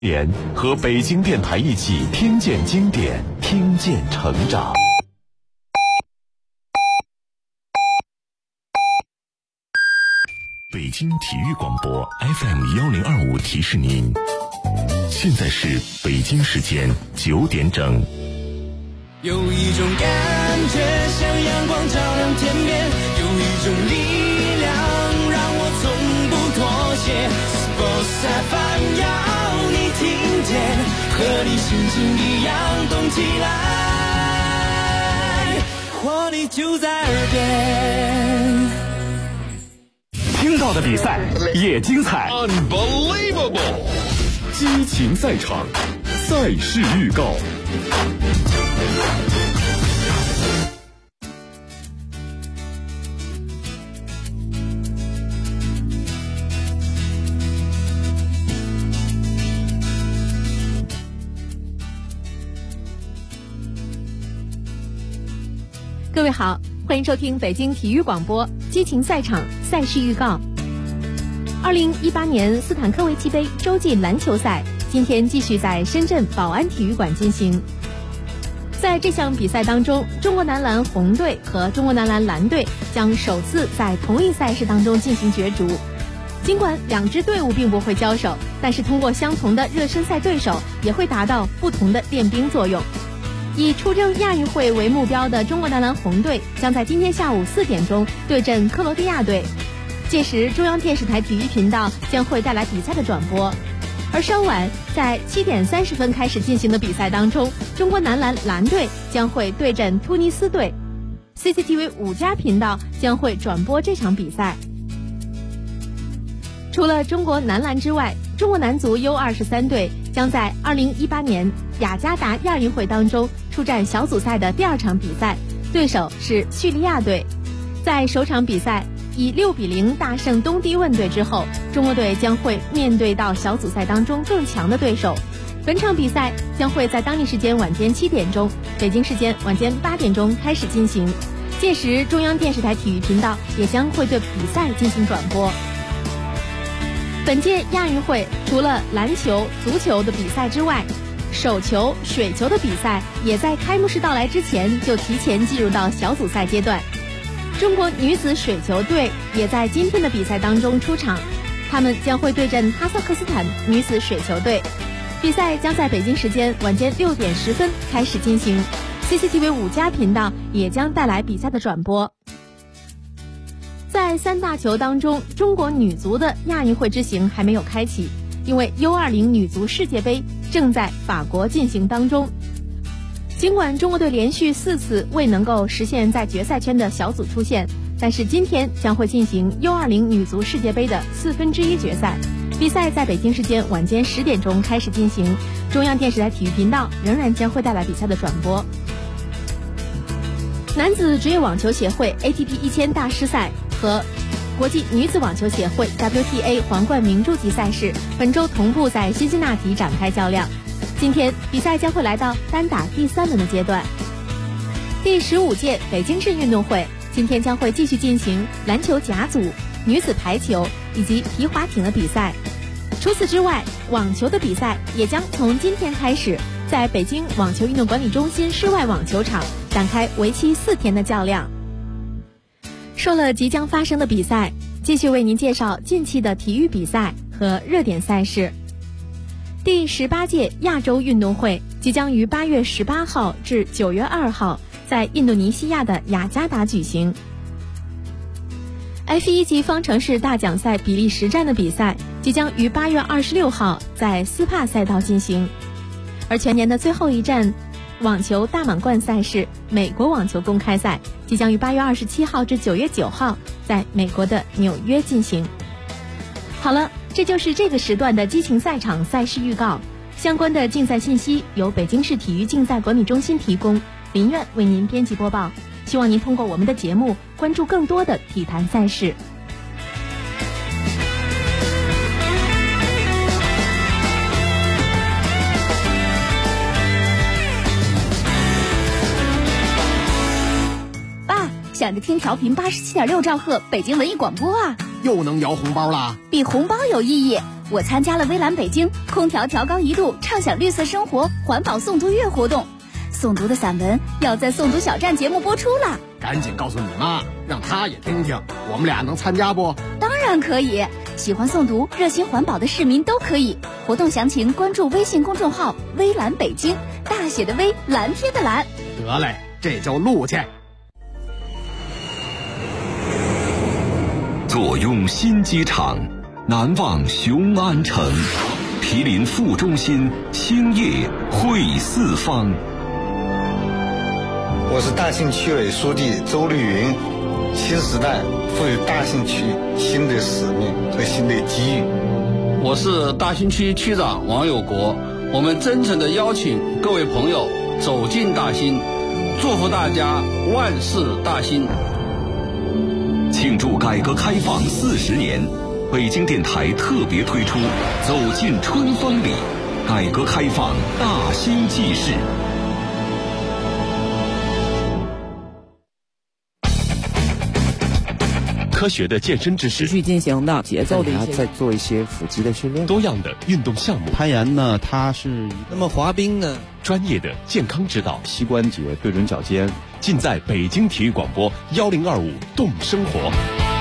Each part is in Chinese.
年和北京电台一起听见经典，听见成长。北京体育广播 FM1025 提示您，现在是北京时间9点整。 有一种感觉像阳光照亮天边，有一种力量让我从不妥协。Sports FM 要你听见，和你心情一样动起来，活力就在耳边。 听到的比赛也精彩 Unbelievable 激情赛场，赛事预告。 各位好，欢迎收听北京体育广播激情赛场赛事预告。2018年斯坦科维奇杯洲际篮球赛今天继续在深圳宝安体育馆进行。在这项比赛当中，中国男篮红队和中国男篮蓝队将首次在同一赛事当中进行角逐。尽管两支队伍并不会交手，但是通过相同的热身赛对手，也会达到不同的练兵作用。以出征亚运会为目标的中国男篮红队将在今天下午4点钟对阵克罗地亚队，届时中央电视台体育频道将会带来比赛的转播。而稍晚在7点30分开始进行的比赛当中，中国男篮蓝队将会对阵突尼斯队， CCTV 5+频道将会转播这场比赛。除了中国男篮之外，中国男足 U23 队将在2018年雅加达亚运会当中出战小组赛的第2场比赛，对手是叙利亚队。在首场比赛以6-0大胜东帝汶队之后，中国队将会面对到小组赛当中更强的对手。本场比赛将会在当地时间晚间7点钟，北京时间晚间8点钟开始进行，届时中央电视台体育频道也将会对比赛进行转播。本届亚运会除了篮球、足球的比赛之外，手球、水球的比赛也在开幕式到来之前就提前进入到小组赛阶段。中国女子水球队也在今天的比赛当中出场，他们将会对阵哈萨克斯坦女子水球队。比赛将在北京时间晚间6点10分开始进行， CCTV 5+频道也将带来比赛的转播。在3大球当中，中国女足的亚运会之行还没有开启，因为 U20 女足世界杯正在法国进行当中。尽管中国队连续4次未能够实现在决赛圈的小组出线，但是今天将会进行 U20 女足世界杯的1/4决赛。比赛在北京时间晚间10点钟开始进行，中央电视台体育频道仍然将会带来比赛的转播。男子职业网球协会 ATP 1000大师赛和国际女子网球协会 WTA 皇冠名筑级赛事本周同步在辛辛那提展开较量。今天比赛将会来到单打第3轮的阶段。第15届北京市运动会今天将会继续进行篮球甲组、女子排球以及皮划艇的比赛。除此之外，网球的比赛也将从今天开始在北京网球运动管理中心室外网球场展开为期4天的较量。说了即将发生的比赛，继续为您介绍近期的体育比赛和热点赛事。第18届亚洲运动会即将于8月18号至9月2号在印度尼西亚的雅加达举行。F1级方程式大奖赛比利时站的比赛即将于8月26号在斯帕赛道进行，而全年的最后一站网球大满贯赛事美国网球公开赛即将于8月27号至9月9号在美国的纽约进行。好了，这就是这个时段的激情赛场赛事预告。相关的竞赛信息由北京市体育竞赛管理中心提供，林苑为您编辑播报。希望您通过我们的节目关注更多的体坛赛事。 爸，想着听调频87.6兆赫北京文艺广播啊， 又能摇红包啦！ 比红包有意义。 我参加了微蓝北京空调调高1度畅享绿色生活环保诵读月活动，诵读的散文要在诵读小站节目播出了。 赶紧告诉你妈，让她也听听，我们俩能参加不？ 当然可以，喜欢诵读、热心环保的市民都可以。活动详情关注微信公众号“微蓝北京”，大写的微，蓝天的蓝。 得嘞，这就录去。 坐拥新机场，难忘雄安城，毗邻副中心，兴业汇四方。 我是大兴区委书记周绿云。新时代赋予大兴区新的使命和新的机遇。 我是大兴区区长王有国，我们真诚地邀请各位朋友走进大兴，祝福大家万事大兴。 庆祝改革开放40年，北京电台特别推出《走进春风里》，改革开放大兴纪事。科学的健身知识， 持续进行的节奏的一些， 再做一些腹肌的训练， 多样的运动项目。 攀岩呢，它是那么滑冰呢， 专业的健康指导， 膝关节对准脚尖， 尽在北京体育广播1025动生活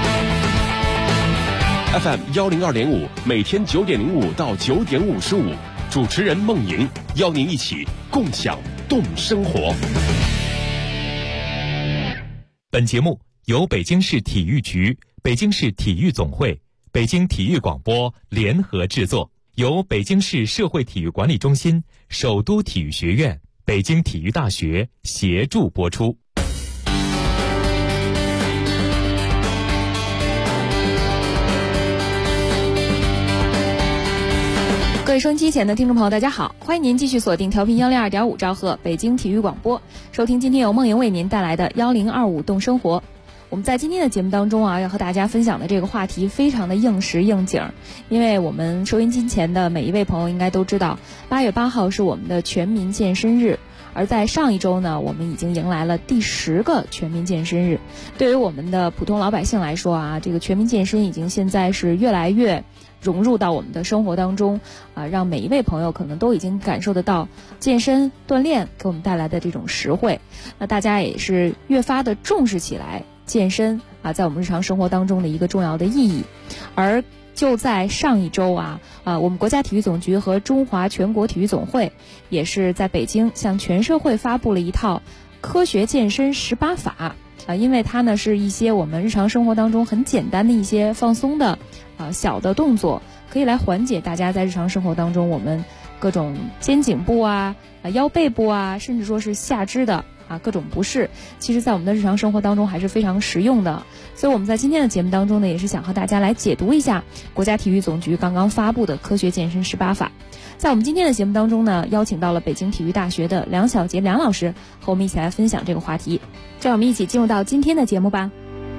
FM 102.5，每天9点05到9点55，主持人孟莹邀您一起共享动生活。 本节目由北京市体育局、北京市体育总会、北京体育广播联合制作，由北京市社会体育管理中心、首都体育学院、北京体育大学协助播出。 各位收音机前的听众朋友，大家好，欢迎您继续锁定调频102.5兆赫北京体育广播，收听今天由孟莹为您带来的1025动生活。我们在今天的节目当中要和大家分享的这个话题非常的应时应景，因为我们收音机前的每一位朋友应该都知道，8月8号是我们的全民健身日，而在上一周呢，我们已经迎来了第10个全民健身日。对于我们的普通老百姓来说这个全民健身已经现在是越来越融入到我们的生活当中让每一位朋友可能都已经感受得到健身锻炼给我们带来的这种实惠。那大家也是越发的重视起来健身在我们日常生活当中的一个重要的意义。而就在上一周我们国家体育总局和中华全国体育总会也是在北京向全社会发布了一套科学健身18法因为它呢是一些我们日常生活当中很简单的一些放松的小的动作，可以来缓解大家在日常生活当中我们各种肩颈部腰背部甚至说是下肢的各种不适，其实在我们的日常生活当中还是非常实用的。所以我们在今天的节目当中呢，也是想和大家来解读一下国家体育总局刚刚发布的科学健身18法。在我们今天的节目当中呢，邀请到了北京体育大学的梁晓杰梁老师和我们一起来分享这个话题。让我们一起进入到今天的节目吧。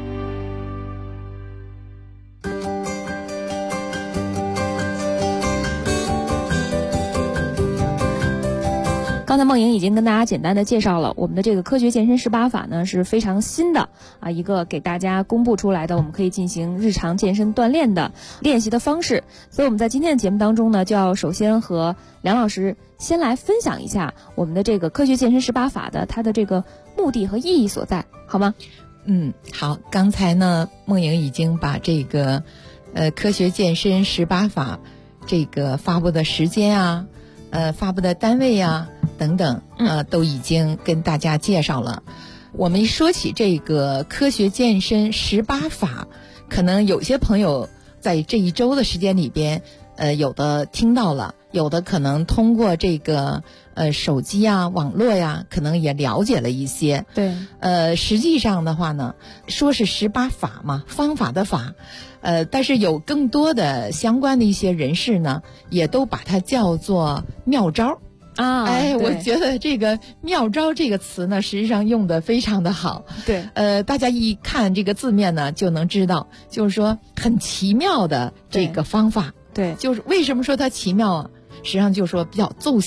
刚才孟莹已经跟大家简单的介绍了我们的这个科学健身18法呢是非常新的一个给大家公布出来的我们可以进行日常健身锻炼的练习的方式。所以我们在今天的节目当中呢，就要首先和梁老师先来分享一下我们的这个科学健身18法的它的这个目的和意义所在，好吗？ 好。刚才呢，孟莹已经把这个科学健身18法这个发布的时间发布的单位等等都已经跟大家介绍了。我们一说起这个科学健身18法，可能有些朋友在这一周的时间里边有的听到了，有的可能通过这个手机网络可能也了解了一些。 对。 实际上的话呢，说是18法嘛，方法的法，但是有更多的相关的一些人士呢，也都把它叫做妙招。我觉得这个妙招这个词呢，实际上用的非常的好。 对。 大家一看这个字面呢，就能知道，就是说很奇妙的这个方法。 对。 就是为什么说它奇妙实际上就是说比较奏效。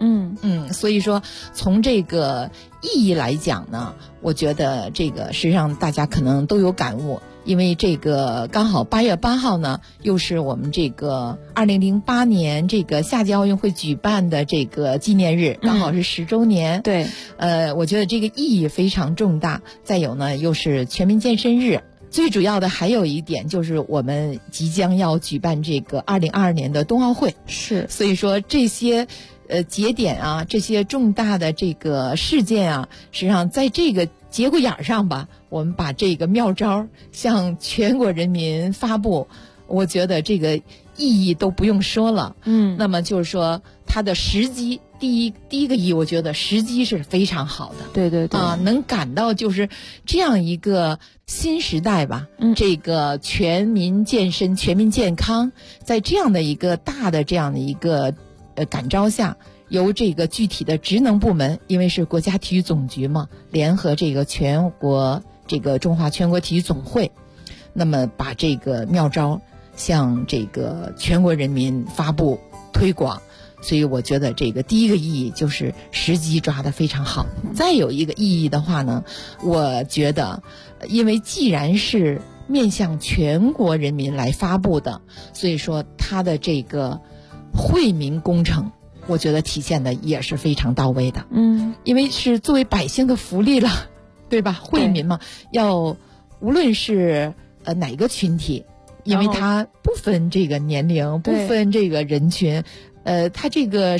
所以说从这个意义来讲呢，我觉得这个实际上大家可能都有感悟，因为这个刚好8月8号呢，又是我们这个2008年这个夏季奥运会举办的这个纪念日，刚好是10周年。 对， 我觉得这个意义非常重大。再有呢，又是全民健身日。最主要的还有一点就是我们即将要举办这个2022年的冬奥会， 是， 所以说这些节点啊，这些重大的这个事件啊，实际上在这个节骨眼上吧，我们把这个妙招向全国人民发布，我觉得这个意义都不用说了。那么就是说它的时机，第一个意义，我觉得时机是非常好的。 对对对， 能感到就是这样一个新时代吧，这个全民健身、全民健康，在这样的一个大的这样的一个感召下，由这个具体的职能部门，因为是国家体育总局嘛，联合这个全国这个中华全国体育总会，那么把这个妙招向这个全国人民发布推广。所以我觉得这个第一个意义就是时机抓得非常好。再有一个意义的话呢，我觉得因为既然是面向全国人民来发布的，所以说它的这个惠民工程，我觉得体现的也是非常到位的。因为是作为百姓的福利了，对吧？惠民嘛，要无论是哪个群体，因为它不分这个年龄，不分这个人群。它这个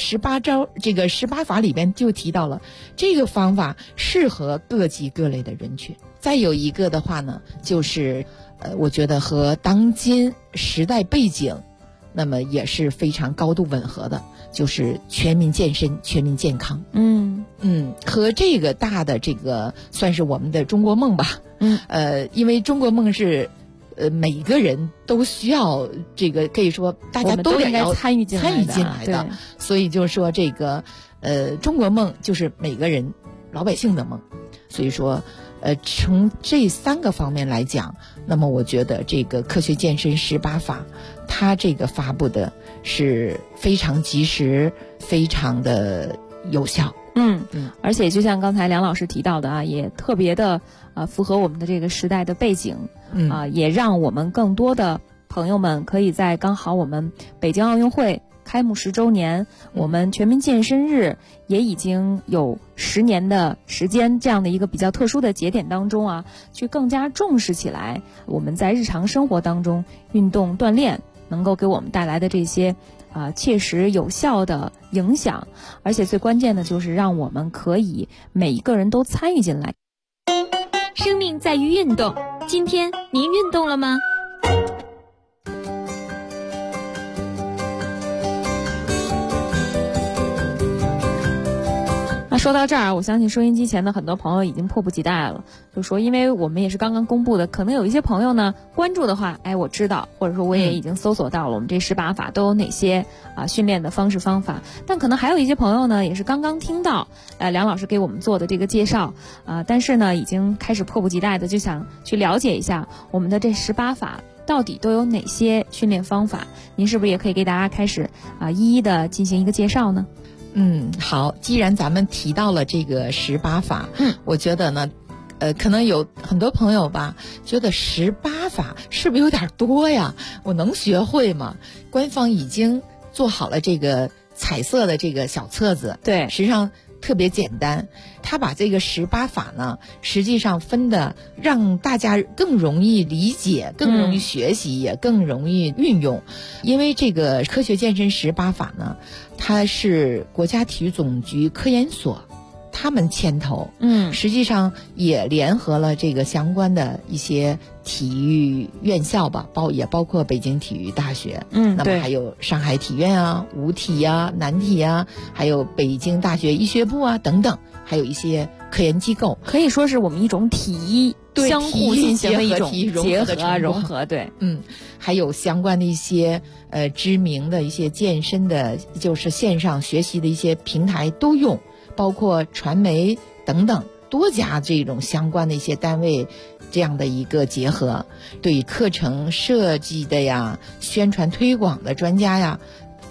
18法里边就提到了这个方法适合各级各类的人群。再有一个的话呢，就是我觉得和当今时代背景那么也是非常高度吻合的，就是全民健身、全民健康。和这个大的这个算是我们的中国梦吧。因为中国梦是每一个人都需要这个，可以说大家都应该参与进来的。所以就是说这个中国梦就是每个人老百姓的梦。所以说从这3个方面来讲，那么我觉得这个科学健身18法它这个发布的是非常及时，非常的有效。 而且就像刚才梁老师提到的啊，也特别的符合我们的这个时代的背景。也让我们更多的朋友们可以在刚好我们北京奥运会开幕10周年，我们全民健身日也已经有10年的时间，这样的一个比较特殊的节点当中啊，去更加重视起来我们在日常生活当中运动锻炼能够给我们带来的这些切实有效的影响，而且最关键的就是让我们可以每一个人都参与进来。 生命在于运动，今天您运动了吗？ 那说到这儿，我相信收音机前的很多朋友已经迫不及待了，就说因为我们也是刚刚公布的，可能有一些朋友呢关注的话，我知道，或者说我也已经搜索到了我们这18法都有哪些训练的方式方法，但可能还有一些朋友呢也是刚刚听到梁老师给我们做的这个介绍但是呢已经开始迫不及待的就想去了解一下我们的这18法到底都有哪些训练方法，您是不是也可以给大家开始一一的进行一个介绍呢？ 好，既然咱们提到了这个18法，我觉得呢可能有很多朋友吧觉得18法是不是有点多呀，我能学会吗？官方已经做好了这个彩色的这个小册子，对，实际上特别简单，他把这个18法呢实际上分的让大家更容易理解，更容易学习，也更容易运用。因为这个科学健身18法呢，它是国家体育总局科研所他们牵头，实际上也联合了这个相关的一些体育院校吧，也包括北京体育大学，那么还有上海体院啊、武体啊、南体啊，还有北京大学医学部啊等等，还有一些科研机构， 可以说是我们一种体医相互进行的一种结合融合，对， 还有相关的一些知名的一些健身的，就是线上学习的一些平台都用。包括传媒等等多家这种相关的一些单位，这样的一个结合，对课程设计的呀、宣传推广的专家呀，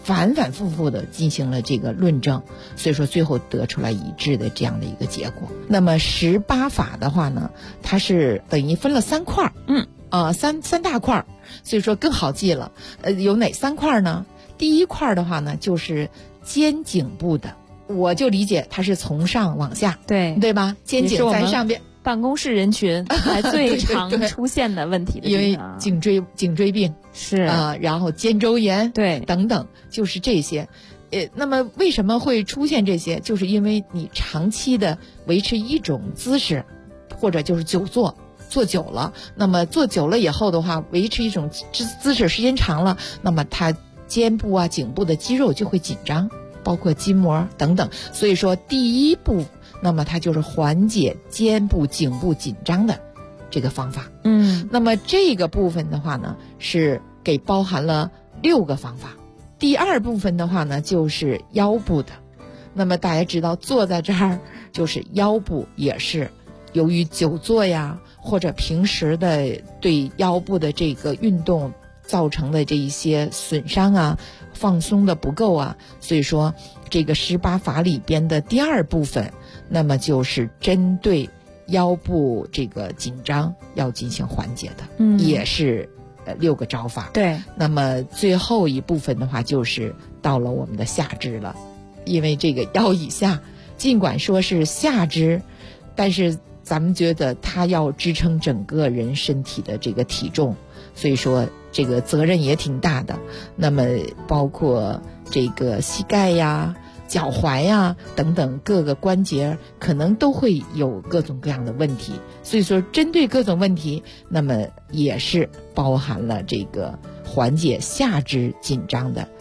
反反复复的进行了这个论证，所以说最后得出来一致的这样的一个结果。那么18法的话呢，它是等于分了3块，三大块，所以说更好记了。有哪3块呢？第一块的话呢，就是肩颈部的，我就理解它是从上往下，对吧？肩颈在上边。 办公室人群还最常出现的问题的地方， 因为颈椎病是然后肩周炎等等，就是这些。那么为什么会出现这些？就是因为你长期的维持一种姿势，或者就是久坐，坐久了，那么坐久了以后的话，维持一种姿势时间长了，那么它肩部啊、颈部的肌肉就会紧张，包括筋膜等等。所以说第一步，那么它就是缓解肩部、颈部紧张的这个方法。那么这个部分的话呢，是给包含了6个方法。第2部分的话呢，就是腰部的。那么大家知道，坐在这儿就是腰部也是由于久坐呀，或者平时的对腰部的这个运动造成的这一些损伤啊、放松的不够啊，所以说这个18法里边的第2部分，那么就是针对腰部这个紧张要进行缓解的，也是6个招法。 对， 那么最后一部分的话，就是到了我们的下肢了，因为这个腰以下，尽管说是下肢，但是咱们觉得它要支撑整个人身体的这个体重，所以说这个责任也挺大的。那么包括这个膝盖呀、脚踝呀等等各个关节，可能都会有各种各样的问题。所以说针对各种问题，那么也是包含了这个缓解下肢紧张的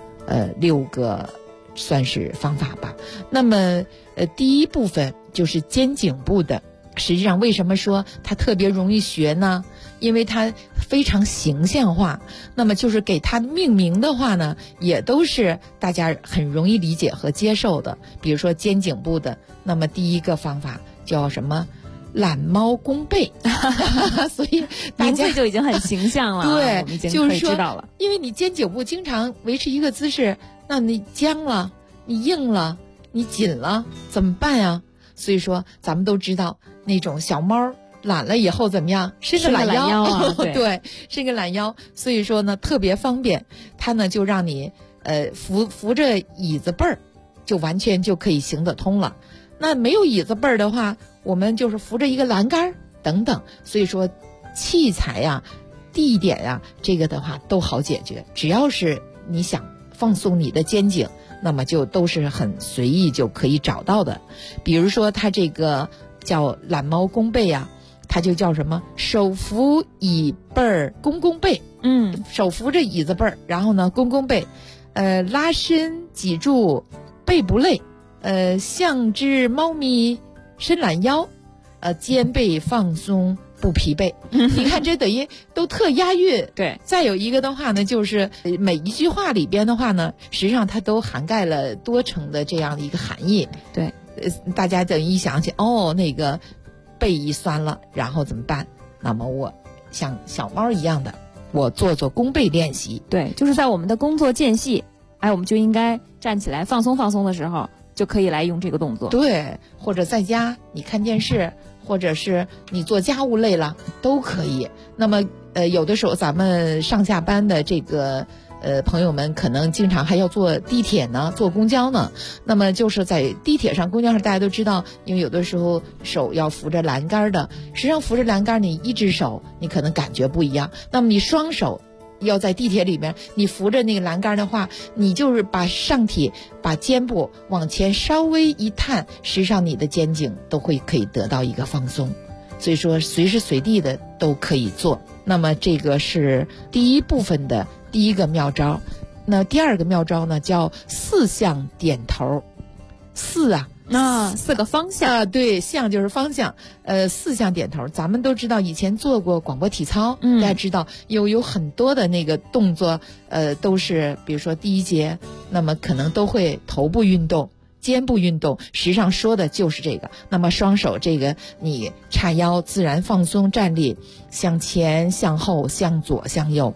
6个算是方法吧。那么第1部分就是肩颈部的，实际上为什么说它特别容易学呢？因为它非常形象化，那么就是给它命名的话呢，也都是大家很容易理解和接受的。比如说肩颈部的，那么第1个方法叫什么？懒猫弓背所以大家名字就已经很形象了。 对， 我们已经就是说知道了， 因为你肩颈部经常维持一个姿势，那你僵了，你硬了，你紧了，怎么办呀？所以说咱们都知道那种小猫懒了以后怎么样？伸个懒腰啊对，伸个懒腰。所以说呢，特别方便。它呢就让你扶着椅子背儿，就完全就可以行得通了。那没有椅子背儿的话，我们就是扶着一个栏杆等等。所以说器材呀、地点呀，这个的话都好解决。只要是你想放松你的肩颈，那么就都是很随意就可以找到的。比如说它这个叫懒猫弓背呀，它就叫什么？手扶椅背儿弓背。手扶着椅子背儿，然后呢弓背，拉伸脊柱背不累，像只猫咪伸懒腰，肩背放松不疲惫。你看这等于都特押韵。 对， 再有一个的话呢，就是每一句话里边的话呢，实际上它都涵盖了多层的这样的一个含义。 对， 大家等一想起那个背一酸了，然后怎么办？那么我像小猫一样的，我做弓背练习。 对，就是在我们的工作间隙，我们就应该站起来放松放松的时候，就可以来用这个动作。 对，或者在家你看电视，或者是你做家务累了都可以。那么有的时候咱们上下班的这个朋友们可能经常还要坐地铁呢，坐公交呢。那么就是在地铁上、公交上，大家都知道，因为有的时候手要扶着栏杆的，实际上扶着栏杆，你一只手你可能感觉不一样，那么你双手要在地铁里面，你扶着那个栏杆的话，你就是把上体、把肩部往前稍微一探，实际上你的肩颈都可以得到一个放松。所以说随时随地的都可以做。那么这个是第1部分的第1个妙招。那第2个妙招呢，叫4项点头。4个方向对，向就是方向，4项点头。咱们都知道以前做过广播体操，大家知道有很多的那个动作，都是比如说第1节，那么可能都会头部运动、肩部运动，实际上说的就是这个。那么双手这个你叉腰自然放松站立，向前向后向左向右，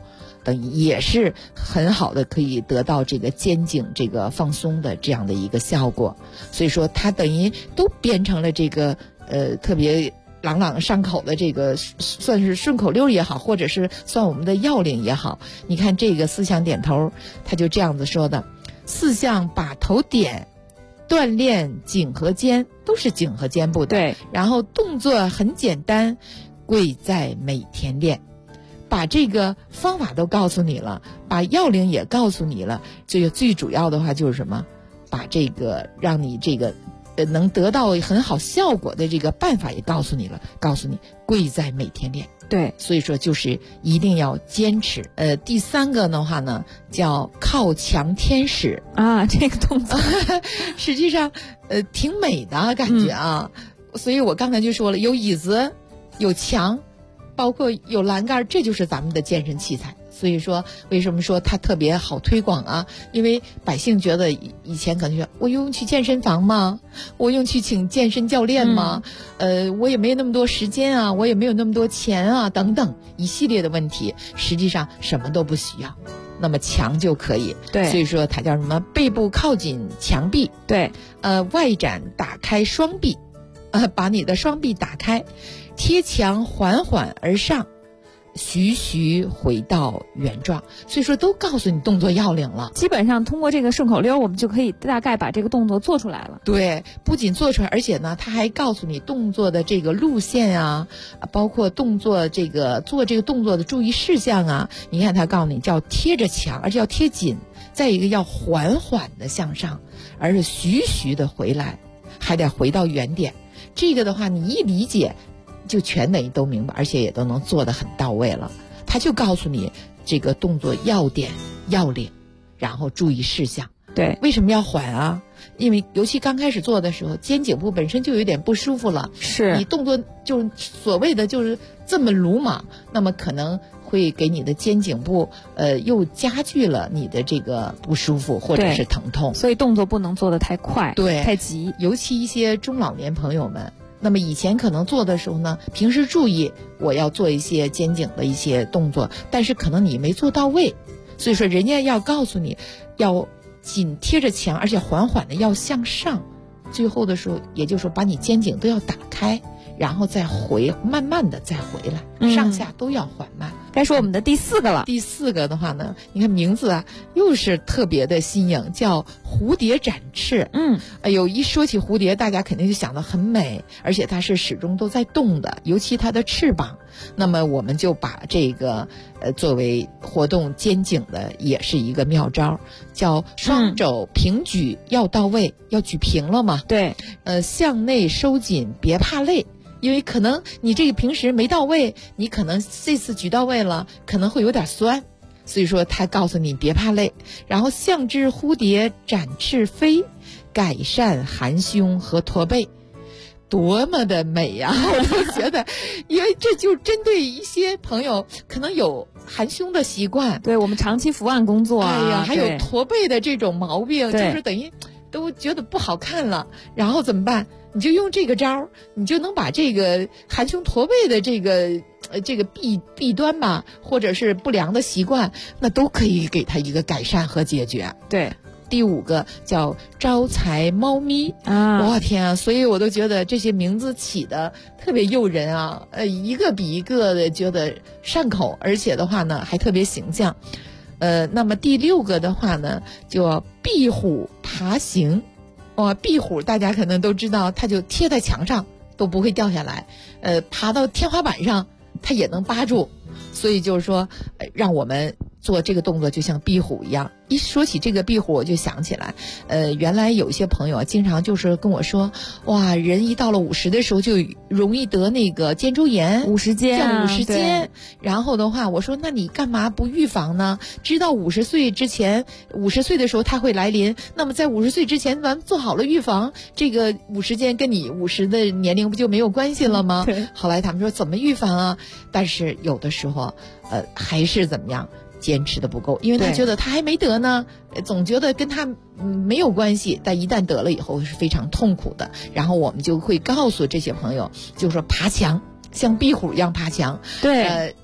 等于也是很好的可以得到这个肩颈这个放松的这样的一个效果。所以说它等于都编成了这个特别朗朗上口的这个算是顺口溜也好，或者是算我们的要领也好。你看这个4项点头，他就这样子说的：4项把头点，锻炼颈和肩，都是颈和肩部的。 对， 然后动作很简单，贵在每天练。把这个方法都告诉你了，把要领也告诉你了，这个最主要的话就是什么？把这个让你这个能得到很好效果的这个办法也告诉你了，告诉你贵在每天练。 对， 所以说就是一定要坚持。第3个的话呢，叫靠墙天使啊，这个动作实际上挺美的感觉啊。所以我刚才就说了，有椅子，有墙，包括有栏杆，这就是咱们的健身器材。所以说为什么说它特别好推广啊？因为百姓觉得以前可能说我用去健身房吗？我用去请健身教练吗？我也没有那么多时间啊，我也没有那么多钱啊，等等一系列的问题，实际上什么都不需要，那么墙就可以。 对， 所以说它叫什么？背部靠紧墙壁， 对， 外展打开双臂，把你的双臂打开，贴墙缓缓而上，徐徐回到原状。所以说都告诉你动作要领了， 基本上通过这个顺口溜，我们就可以大概把这个动作做出来了。 对，不仅做出来，而且呢，他还告诉你动作的这个路线啊，包括动作这个做这个动作的注意事项啊。你看他告诉你叫贴着墙，而且要贴紧，再一个要缓缓的向上，而是徐徐的回来，还得回到原点。这个的话，你一理解，就全等于都明白，而且也都能做得很到位了。他就告诉你这个动作要点、要领，然后注意事项。 对， 为什么要缓啊？因为尤其刚开始做的时候，肩颈部本身就有点不舒服了， 是你动作就是所谓的就是这么鲁莽，那么可能会给你的肩颈部又加剧了你的这个不舒服或者是疼痛。 所以动作不能做得太快， 对， 太急。 尤其一些中老年朋友们，那么以前可能做的时候呢，平时注意我要做一些肩颈的一些动作，但是可能你没做到位，所以说人家要告诉你要紧贴着墙，而且缓缓的要向上，最后的时候也就是说把你肩颈都要打开，然后再慢慢的再回来，上下都要缓慢。 该说我们的第4个了。 第4个的话呢，你看名字啊，又是特别的新颖，叫蝴蝶展翅。哎呦，一说起蝴蝶，大家肯定就想到很美，而且它是始终都在动的，尤其它的翅膀。那么我们就把这个作为活动肩颈的也是一个妙招，叫双肘平举要到位，要举平了嘛。 对， 向内收紧，别怕累。因为可能你这个平时没到位，你可能这次举到位了，可能会有点酸，所以说他告诉你别怕累，然后像只蝴蝶展翅飞，改善含胸和驼背，多么的美呀！我都觉得，因为这就针对一些朋友可能有含胸的习惯， 对我们长期伏案工作啊， 哎呀，还有驼背的这种毛病，就是等于都觉得不好看了，然后怎么办？你就用这个招，你就能把这个含胸驼背的这个弊端吧，或者是不良的习惯，那都可以给它一个改善和解决。 对， 第5个叫招财猫咪啊！我天啊！所以我都觉得这些名字起的特别诱人啊，一个比一个的觉得上口，而且的话呢还特别形象。那么第6个的话呢，叫壁虎爬行。壁虎大家可能都知道，它就贴在墙上都不会掉下来，爬到天花板上它也能扒住，所以就是说，让我们做这个动作就像壁虎一样。一说起这个壁虎，我就想起来，原来有一些朋友啊，经常就是跟我说，哇，人一到了50的时候就容易得那个肩周炎 ，50肩啊， 叫50肩。然后的话，我说那你干嘛不预防呢？知道50岁之前，50岁的时候它会来临，那么在50岁之前咱们做好了预防，这个50肩跟你50的年龄不就没有关系了吗？ 对。 后来他们说怎么预防啊？但是有的时候，还是怎么样？坚持的不够，因为他觉得他还没得呢，总觉得跟他没有关系，但一旦得了以后是非常痛苦的。然后我们就会告诉这些朋友，就是说爬墙，像壁虎一样爬墙。 对，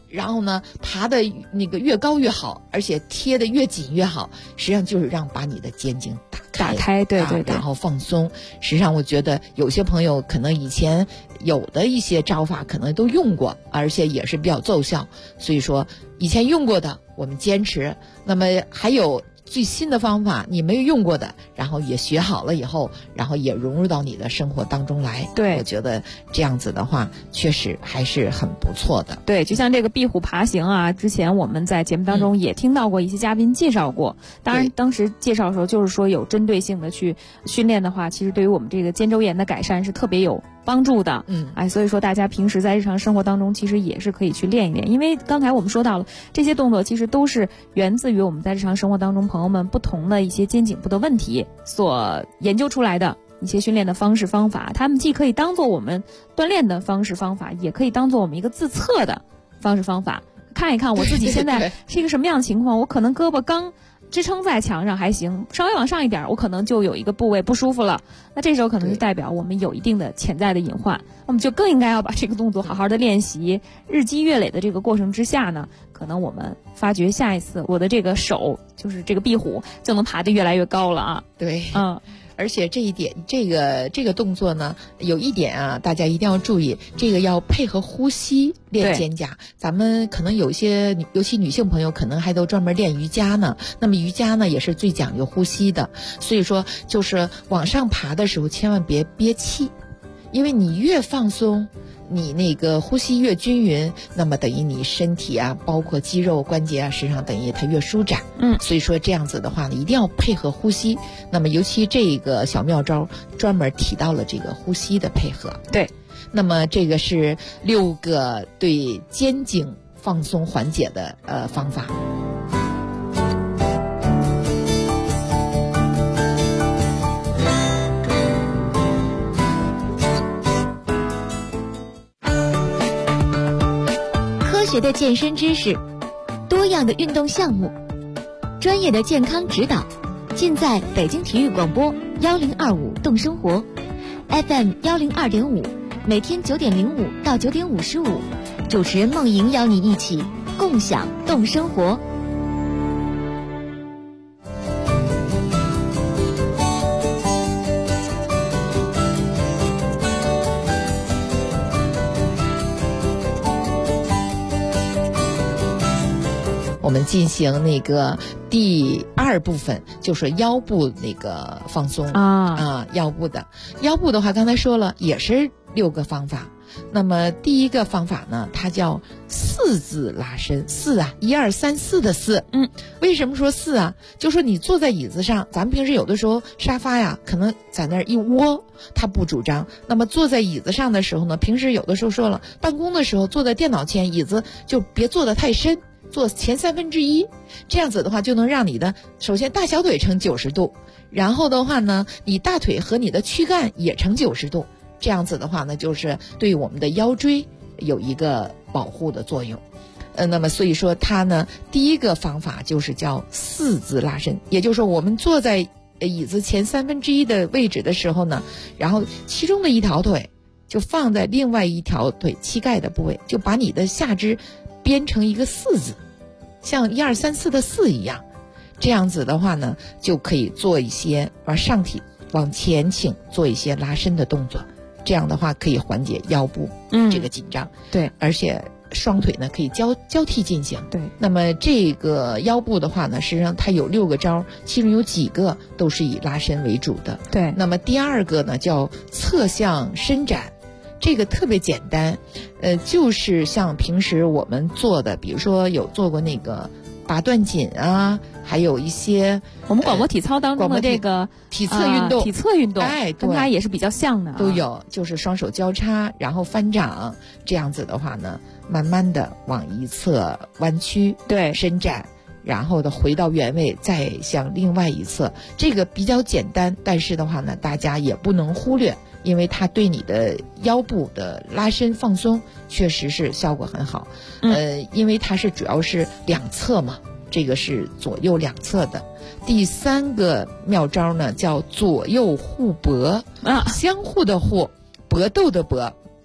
然后呢爬的那个越高越好，而且贴的越紧越好，实际上就是让把你的肩颈打开， 对对对， 然后放松。实际上我觉得有些朋友可能以前有的一些招法可能都用过，而且也是比较奏效，所以说以前用过的我们坚持，那么还有最新的方法你没有用过的，然后也学好了以后，然后也融入到你的生活当中来。 对， 我觉得这样子的话确实还是很不错的。 对，就像这个壁虎爬行啊，之前我们在节目当中也听到过一些嘉宾介绍过，当然当时介绍的时候就是说有针对性的去训练的话，其实对于我们这个肩周炎的改善是特别有帮助的。所以说大家平时在日常生活当中其实也是可以去练一练，因为刚才我们说到了这些动作其实都是源自于我们在日常生活当中朋友们不同的一些肩颈部的问题所研究出来的一些训练的方式方法，他们既可以当做我们锻炼的方式方法，也可以当做我们一个自测的方式方法，看一看我自己现在是一个什么样的情况，我可能胳膊刚支撑在墙上还行，稍微往上一点我可能就有一个部位不舒服了，那这时候可能就代表我们有一定的潜在的隐患，我们就更应该要把这个动作好好的练习，日积月累的这个过程之下呢，可能我们发觉下一次我的这个手就是这个壁虎就能爬得越来越高了啊。 对，而且这一点，这个动作呢，有一点啊，大家一定要注意，这个要配合呼吸练肩胛。咱们可能有些，尤其女性朋友，可能还都专门练瑜伽呢。那么瑜伽呢，也是最讲究呼吸的，所以说就是往上爬的时候，千万别憋气，因为你越放松，你那个呼吸越均匀，那么等于你身体啊，包括肌肉关节啊，实际上等于它越舒展。所以说这样子的话呢，一定要配合呼吸。那么尤其这个小妙招专门提到了这个呼吸的配合。 对， 那么这个是6个对肩颈放松缓解的方法。 科学的健身知识，多样的运动项目，专业的健康指导，尽在北京体育广播1025动生活 FM 102.5，每天9点05到9点55，主持人梦莹邀你一起共享动生活。 我们进行那个第2部分，就是腰部那个放松腰部的话，刚才说了也是6个方法。那么第一个方法呢，它叫4字拉伸，4啊，1、2、3、4的4。为什么说4啊？就说你坐在椅子上，咱们平时有的时候沙发呀，可能在那儿一窝，它不主张。那么坐在椅子上的时候呢，平时有的时候说了，办公的时候坐在电脑前，椅子就别坐得太深。做前1/3，这样子的话就能让你的首先大小腿成90度，然后的话呢，你大腿和你的躯干也成90度，这样子的话呢，就是对我们的腰椎有一个保护的作用。那么所以说它呢，第一个方法就是叫4字拉伸，也就是说我们坐在椅子前1/3的位置的时候呢，然后其中的一条腿就放在另外一条腿膝盖的部位，就把你的下肢编成一个4字，像1、2、3、4的4一样。这样子的话呢，就可以做一些把上体往前倾，做一些拉伸的动作。这样的话可以缓解腰部这个紧张。 对， 而且双腿呢可以交替进行。 对， 那么这个腰部的话呢，实际上它有6个招，其中有几个都是以拉伸为主的。 对， 那么第2个呢叫侧向伸展。这个特别简单，就是像平时我们做的，比如说有做过那个拔断颈啊，还有一些我们广播体操当中的这个体侧运动， 体侧运动，跟它也是比较像的， 都有，就是双手交叉，然后翻掌，这样子的话呢，慢慢的往一侧弯曲， 对， 伸展，然后的回到原位，再向另外一侧。这个比较简单，但是的话呢，大家也不能忽略。因为它对你的腰部的拉伸放松确实是效果很好。因为它是主要是2侧嘛，这个是左右2侧的。第3个妙招呢叫左右互搏相互的互，搏斗的搏。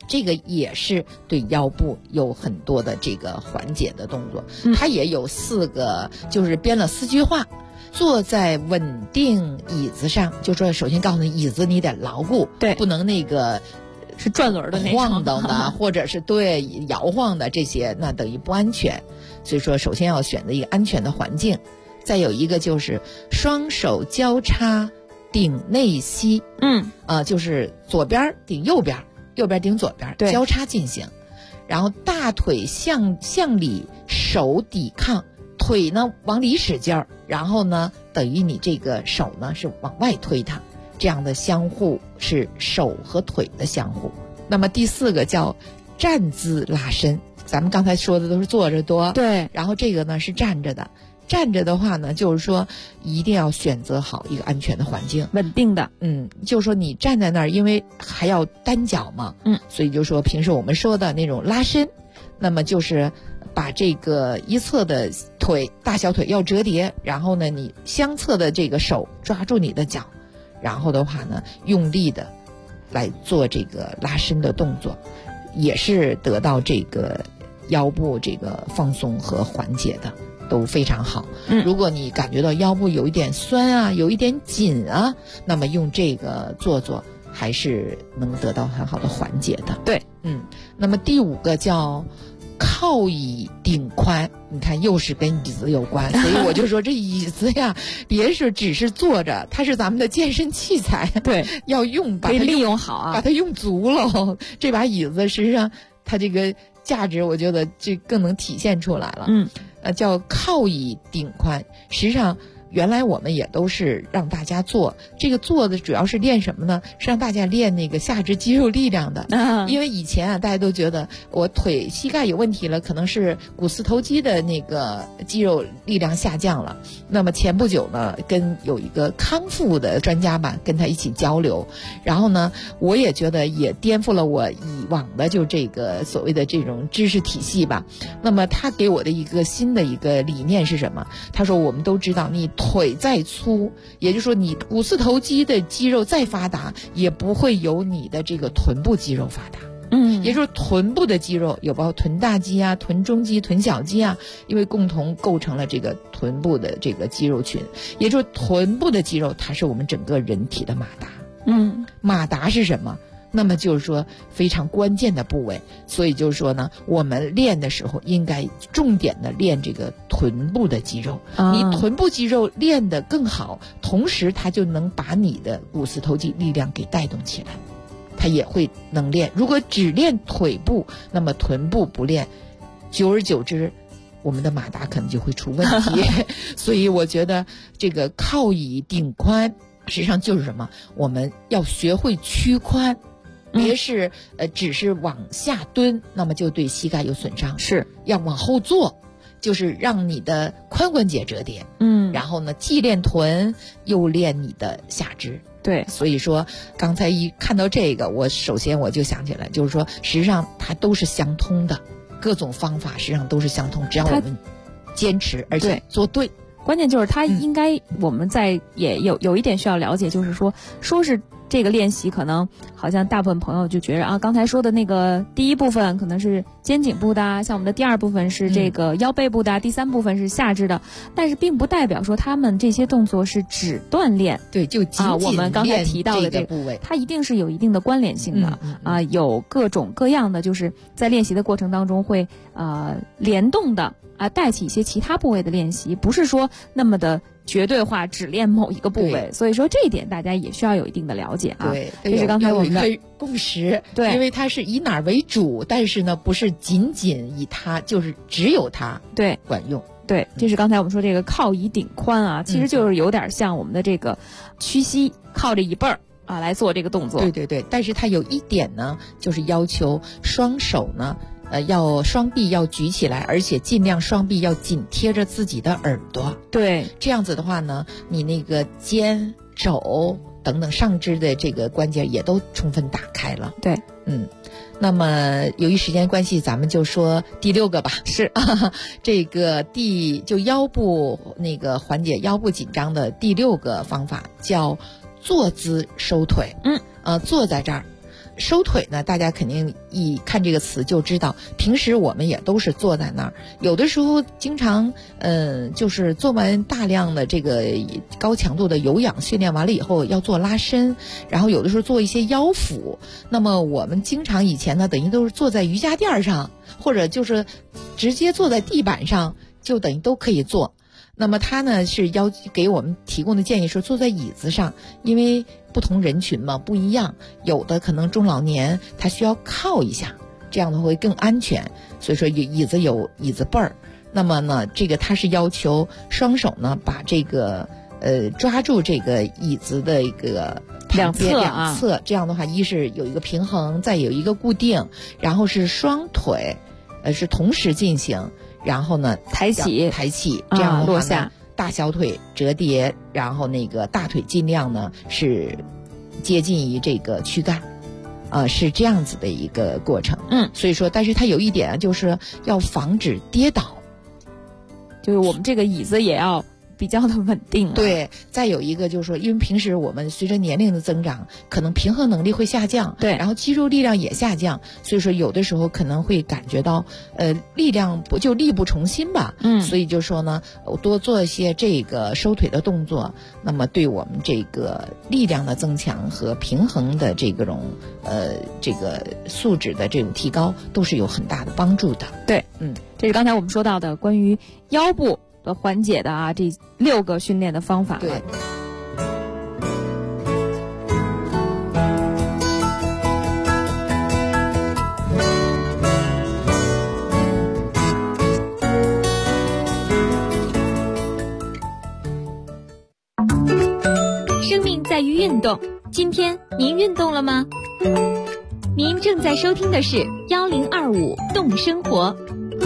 这个也是对腰部有很多的这个缓解的动作。它也有4个，就是编了4句话。坐在稳定椅子上，就说首先告诉你，椅子你得牢固， 对， 不能那个是转轮的那种晃荡的，或者是对摇晃的这些，那等于不安全。所以说，首先要选择一个安全的环境。再有一个就是双手交叉顶内膝，就是左边顶右边，右边顶左边，交叉进行。然后大腿向里，手抵抗。腿呢往里使劲儿，然后呢等于你这个手呢是往外推它，这样的相互是手和腿的相互。那么第4个叫站姿拉伸，咱们刚才说的都是坐着多， 对， 然后这个呢是站着的。站着的话呢，就是说一定要选择好一个安全的环境， 稳定的。 就是说你站在那儿，因为还要单脚嘛，所以就说平时我们说的那种拉伸，那么就是把这个一侧的腿，大小腿要折叠，然后呢，你相侧的这个手抓住你的脚，然后的话呢，用力的来做这个拉伸的动作，也是得到这个腰部这个放松和缓解的，都非常好。如果你感觉到腰部有一点酸啊，有一点紧啊，那么用这个做还是能得到很好的缓解的。 对， 那么第5个叫靠椅顶髋，你看又是跟椅子有关，所以我就说这椅子呀，别是只是坐着，它是咱们的健身器材， 对， 要用， 可以利用好啊， 把它用足了。这把椅子实际上它这个价值，我觉得这更能体现出来了。叫靠椅顶髋，实际上原来我们也都是让大家做，这个做的主要是练什么呢？是让大家练那个下肢肌肉力量的。因为以前啊，大家都觉得我腿膝盖有问题了，可能是股四头肌的那个肌肉力量下降了。那么前不久呢，跟有一个康复的专家吧，跟他一起交流，然后呢，我也觉得也颠覆了我以往的就这个所谓的这种知识体系吧。那么他给我的一个新的一个理念是什么？他说我们都知道，你腿再粗，也就是说你股四头肌的肌肉再发达，也不会有你的这个臀部肌肉发达。也就是臀部的肌肉有包括臀大肌啊、臀中肌、臀小肌啊，因为共同构成了这个臀部的这个肌肉群。也就是臀部的肌肉，它是我们整个人体的马达。马达是什么？那么就是说非常关键的部位，所以就是说呢，我们练的时候应该重点的练这个臀部的肌肉。你臀部肌肉练得更好，同时它就能把你的股四头肌力量给带动起来，它也会能练。如果只练腿部，那么臀部不练，久而久之我们的马达可能就会出问题。所以我觉得这个靠椅顶髋实际上就是什么？我们要学会屈髋，别是只是往下蹲，那么就对膝盖有损伤。是要往后坐，就是让你的髋关节折叠。然后呢，既练臀又练你的下肢。 对， 所以说刚才一看到这个，首先我就想起来，就是说实际上它都是相通的，各种方法实际上都是相通，只要我们坚持而且做对。 关键就是它应该我们在也有一点需要了解，就是说是这个练习可能好像大部分朋友就觉着啊，刚才说的那个第一部分可能是肩颈部的，像我们的第二部分是这个腰背部的，第三部分是下肢的，但是并不代表说他们这些动作是只锻炼。 对，就仅仅我们刚才提到的这个部位， 它一定是有一定的关联性的。有各种各样的，就是在练习的过程当中会联动的带起一些其他部位的练习，不是说那么的绝对化只练某一个部位，所以说这一点大家也需要有一定的了解啊。 对， 这是刚才我们的共识。 对， 因为它是以哪儿为主，但是呢，不是仅仅以它，就是只有它对管用。 对，这是刚才我们说这个靠椅顶髋啊，其实就是有点像我们的这个屈膝，靠着椅背儿来做这个动作。 对对对，但是它有一点呢，就是要求双手呢。要双臂要举起来，而且尽量双臂要紧贴着自己的耳朵。 对， 这样子的话呢，你那个肩、肘等等上肢的这个关节也都充分打开了。 对， 那么由于时间关系，咱们就说第6个吧。 是这个就腰部那个缓解腰部紧张的第6个方法叫坐姿收腿。坐在这儿。 收腿呢，大家肯定一看这个词就知道，平时我们也都是坐在那儿，有的时候经常就是做完大量的这个高强度的有氧训练完了以后要做拉伸，然后有的时候做一些腰腹。那么我们经常以前呢，等于都是坐在瑜伽垫上，或者就是直接坐在地板上，就等于都可以做。那么他呢是给我们提供的建议是坐在椅子上，因为不同人群嘛不一样，有的可能中老年他需要靠一下，这样的会更安全，所以说椅子有椅子背儿。那么呢这个他是要求双手呢把这个抓住这个椅子的一个两侧，这样的话一是有一个平衡，再有一个固定，然后是双腿是同时进行，然后呢抬起，这样的话落下，大小腿折叠，然后那个大腿尽量呢是接近于这个躯干，是这样子的一个过程。所以说，但是它有一点就是要防止跌倒， 就是我们这个椅子也要比较的稳定。 对，再有一个就是说，因为平时我们随着年龄的增长，可能平衡能力会下降， 对， 然后肌肉力量也下降，所以说有的时候可能会感觉到力量力不从心吧。所以就说呢，多做一些这个收腿的动作，那么对我们这个力量的增强和平衡的这种这个素质的这种提高，都是有很大的帮助的。 对，这是刚才我们说到的关于腰部的缓解的这6个训练的方法。 对。 生命在于运动，今天您运动了吗？您正在收听的是1025动生活。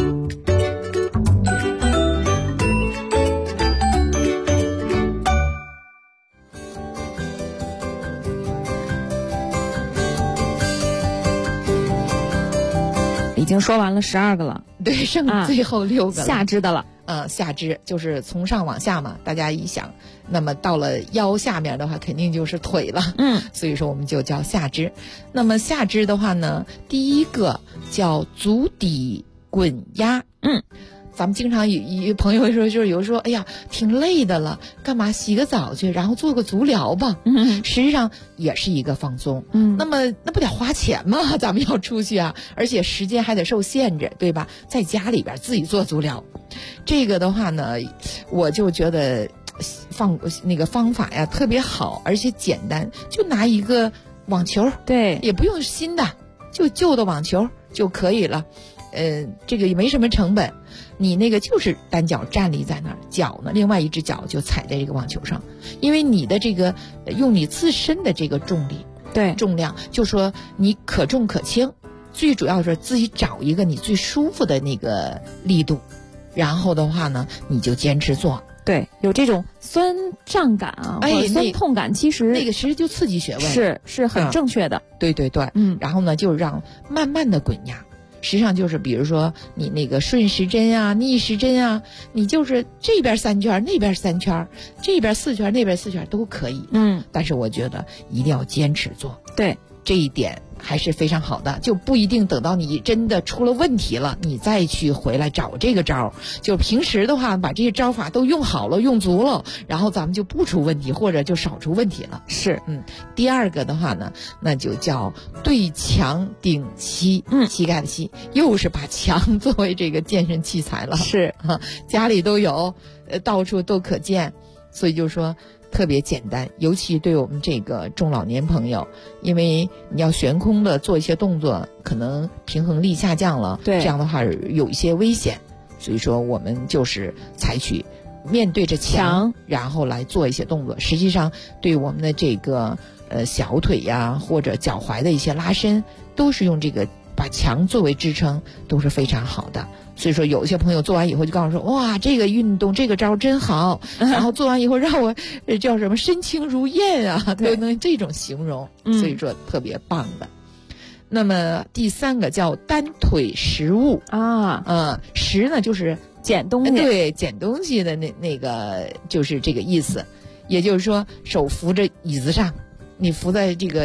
已经说完了12个了， 对，剩最后6个了， 下肢的了。 下肢就是从上往下嘛，大家一想，那么到了腰下面的话，肯定就是腿了。所以说我们就叫下肢。那么下肢的话呢，第一个叫足底滚压。咱们经常有朋友说，就是有时候哎呀挺累的了，干嘛洗个澡去，然后做个足疗吧。实际上也是一个放松。那么那不得花钱吗？咱们要出去啊，而且时间还得受限制，对吧？在家里边自己做足疗，这个的话呢，我就觉得那个方法呀特别好，而且简单，就拿一个网球， 对， 也不用新的，就旧的网球就可以了。这个也没什么成本，你那个就是单脚站立在那儿，脚呢另外一只脚就踩在这个网球上，因为你的这个用你自身的这个重力， 对， 重量，就说你可重可轻，最主要是自己找一个你最舒服的那个力度，然后的话呢你就坚持做。 对，有这种酸胀感或者酸痛感，其实那个其实就刺激穴位， 是很正确的。 对对对，然后呢就让慢慢的滚压。实际上就是比如说你那个顺时针啊逆时针啊，你就是这边3圈那边3圈，这边4圈那边4圈都可以。但是我觉得一定要坚持做， 对， 这一点还是非常好的，就不一定等到你真的出了问题了你再去回来找这个招，就平时的话把这些招法都用好了用足了，然后咱们就不出问题，或者就少出问题了。 是。 第二个的话呢，那就叫对墙顶膝，膝盖的膝，又是把墙作为这个健身器材了。 是家里都有，到处都可见，所以就说特别简单，尤其对我们这个中老年朋友，因为你要悬空的做一些动作，可能平衡力下降了， 对， 这样的话有一些危险，所以说我们就是采取面对着墙，然后来做一些动作。实际上对我们的这个小腿呀或者脚踝的一些拉伸，都是用这个把墙作为支撑，都是非常好的。所以说有些朋友做完以后就告诉说，哇，这个运动这个招真好，然后做完以后让我叫什么身轻如燕啊，都能这种形容，所以说特别棒的。那么第3个叫单腿拾物拾呢就是捡东西， 对，捡东西的那个就是这个意思，也就是说手扶着椅子上，你扶在这个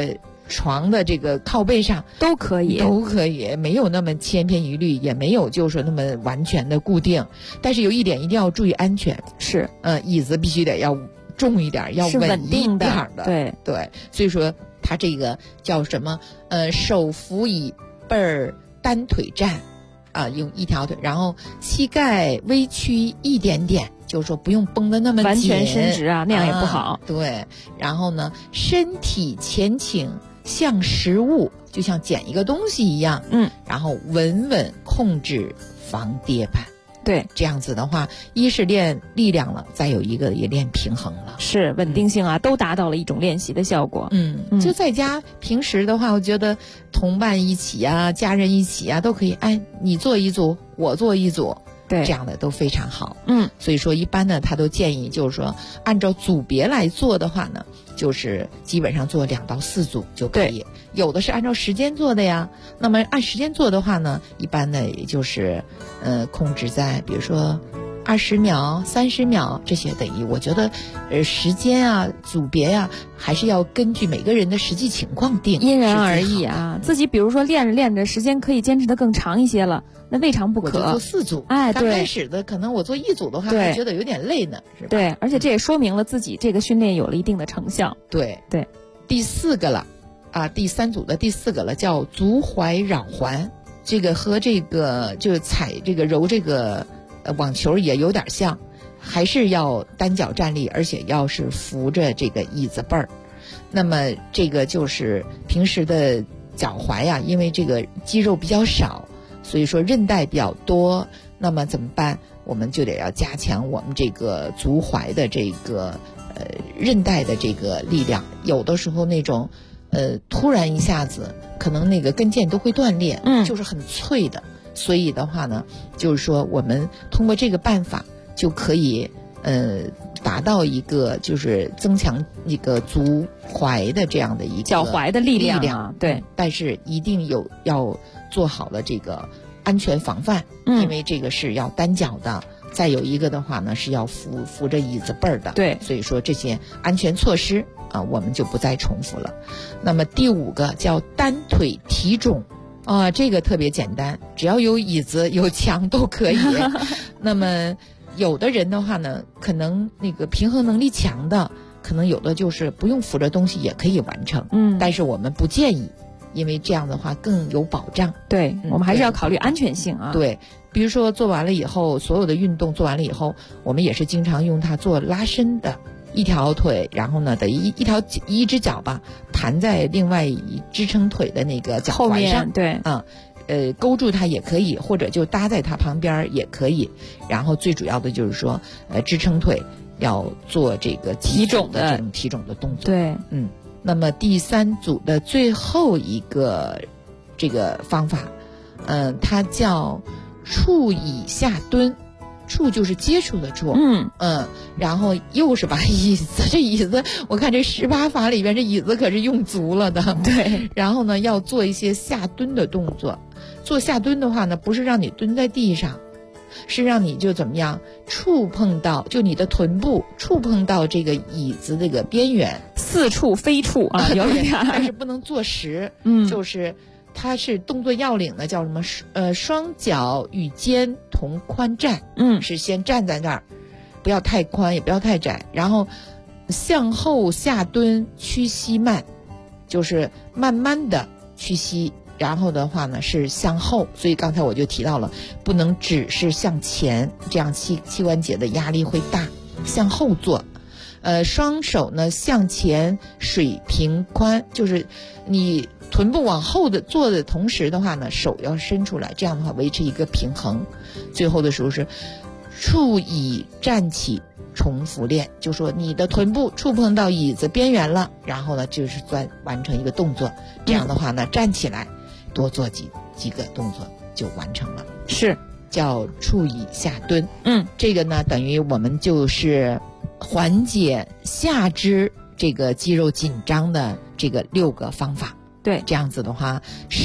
床的这个靠背上都可以， 没有那么千篇一律，也没有就是说那么完全的固定。但是有一点一定要注意安全， 是， 椅子必须得要重一点，要稳一点的，对。所以说它这个叫什么？手扶椅背儿单腿站，用一条腿，然后膝盖微屈一点点。就是说不用绷得那么紧， 完全伸直那样也不好。 对，然后呢，身体前倾像实物，就像捡一个东西一样。然后稳稳控制防跌绊。 对， 这样子的话，一是练力量了，再有一个也练平衡了， 是稳定性都达到了一种练习的效果。 就在家平时的话，我觉得同伴一起家人一起都可以，你做一组，我做一组。 对， 这样的都非常好。所以说一般呢，他都建议就是说，按照组别来做的话呢，就是基本上做2到4组就可以。有的是按照时间做的呀，那么按时间做的话呢，一般呢也就是控制在比如说20秒、30秒这些等于我觉得时间组别还是要根据每个人的实际情况定， 因人而异自己比如说练着练着时间可以坚持得更长一些了，那未尝不可。 我就做4组， 对， 刚开始的可能我做1组的话还觉得有点累呢，是吧？ 对，而且这也说明了自己这个训练有了一定的成效。 对，第4个了第3组的第4个了，叫足踝绕环，这个和这个就踩这个揉这个网球也有点像，还是要单脚站立，而且要是扶着这个椅子背儿。那么这个就是平时的脚踝因为这个肌肉比较少，所以说韧带比较多，那么怎么办？我们就得要加强我们这个足踝的这个韧带的这个力量。有的时候那种突然一下子可能那个跟腱都会断裂，就是很脆的。所以的话呢，就是说我们通过这个办法就可以达到一个就是增强一个足踝的这样的一个脚踝的力量对， 但是一定要做好了这个安全防范，因为这个是要单脚的，再有一个的话呢是要扶着椅子背儿的， 对， 所以说这些安全措施我们就不再重复了。那么第5个叫单腿提踵。这个特别简单，只要有椅子有墙都可以。那么有的人的话呢，可能那个平衡能力强的，可能有的就是不用扶着东西也可以完成。但是我们不建议，因为这样的话更有保障。 对，我们还是要考虑安全性对，比如说做完了以后，所有的运动做完了以后，我们也是经常用它做拉伸的。一条腿，然后呢，一只脚吧，盘在另外支撑腿的那个脚踝上， 对， 勾住它也可以，或者就搭在它旁边也可以。然后最主要的就是说，支撑腿要做这个提踵的这种提踵的动作。 对， 那么第3组的最后一个这个方法，它叫触椅下蹲。触就是接触的触，然后又是把椅子，这椅子我看这18法里边这椅子可是用足了的， 对。 然后呢，要做一些下蹲的动作。做下蹲的话呢，不是让你蹲在地上，是让你就怎么样触碰到，就你的臀部触碰到这个椅子这个边缘， 似触非触有点， 但是不能坐实，就是它是动作要领呢，叫什么？双脚与肩同宽站，是先站在那儿，不要太宽，也不要太窄，然后向后下蹲，屈膝慢，就是慢慢的屈膝，然后的话呢是向后，所以刚才我就提到了，不能只是向前，这样膝关节的压力会大，向后做。双手呢向前水平宽，就是你臀部往后的做的同时的话呢，手要伸出来，这样的话维持一个平衡。最后的时候是触椅站起重复练，就说你的臀部触碰到椅子边缘了，然后呢就是完成一个动作，这样的话呢站起来多做几个动作就完成了， 是叫触椅下蹲。这个呢等于我们就是缓解下肢这个肌肉紧张的这个6个方法。 对， 这样子的话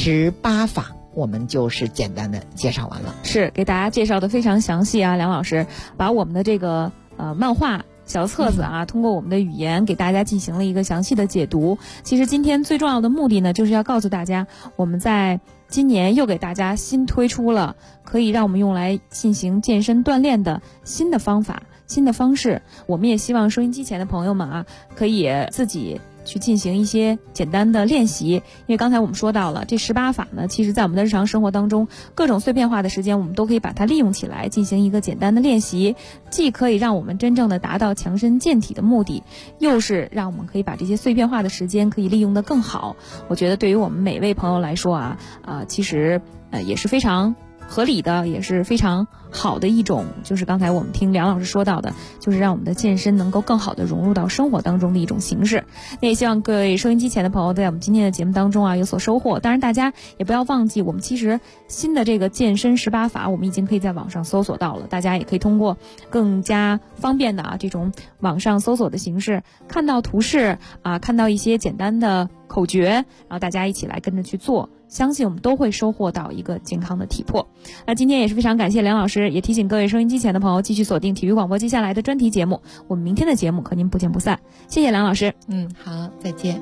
18法我们就是简单的介绍完了。 是给大家介绍的非常详细啊，梁老师把我们的这个漫画小册子啊，通过我们的语言给大家进行了一个详细的解读。其实今天最重要的目的呢，就是要告诉大家，我们在今年又给大家新推出了可以让我们用来进行健身锻炼的新的方法、新的方式。我们也希望收音机前的朋友们啊，可以自己去进行一些简单的练习。因为刚才我们说到了这18法呢，其实在我们的日常生活当中，各种碎片化的时间我们都可以把它利用起来，进行一个简单的练习，既可以让我们真正的达到强身健体的目的，又是让我们可以把这些碎片化的时间可以利用得更好。我觉得对于我们每位朋友来说啊，其实也是非常合理的，也是非常好的一种，就是刚才我们听梁老师说到的，就是让我们的健身能够更好的融入到生活当中的一种形式。那也希望各位收音机前的朋友在我们今天的节目当中啊有所收获。当然大家也不要忘记，我们其实新的这个健身18法我们已经可以在网上搜索到了，大家也可以通过更加方便的这种网上搜索的形式，看到图示看到一些简单的口诀，然后大家一起来跟着去做，相信我们都会收获到一个健康的体魄。那今天也是非常感谢梁老师，也提醒各位收音机前的朋友继续锁定体育广播接下来的专题节目，我们明天的节目和您不见不散。谢谢梁老师。 好，再见。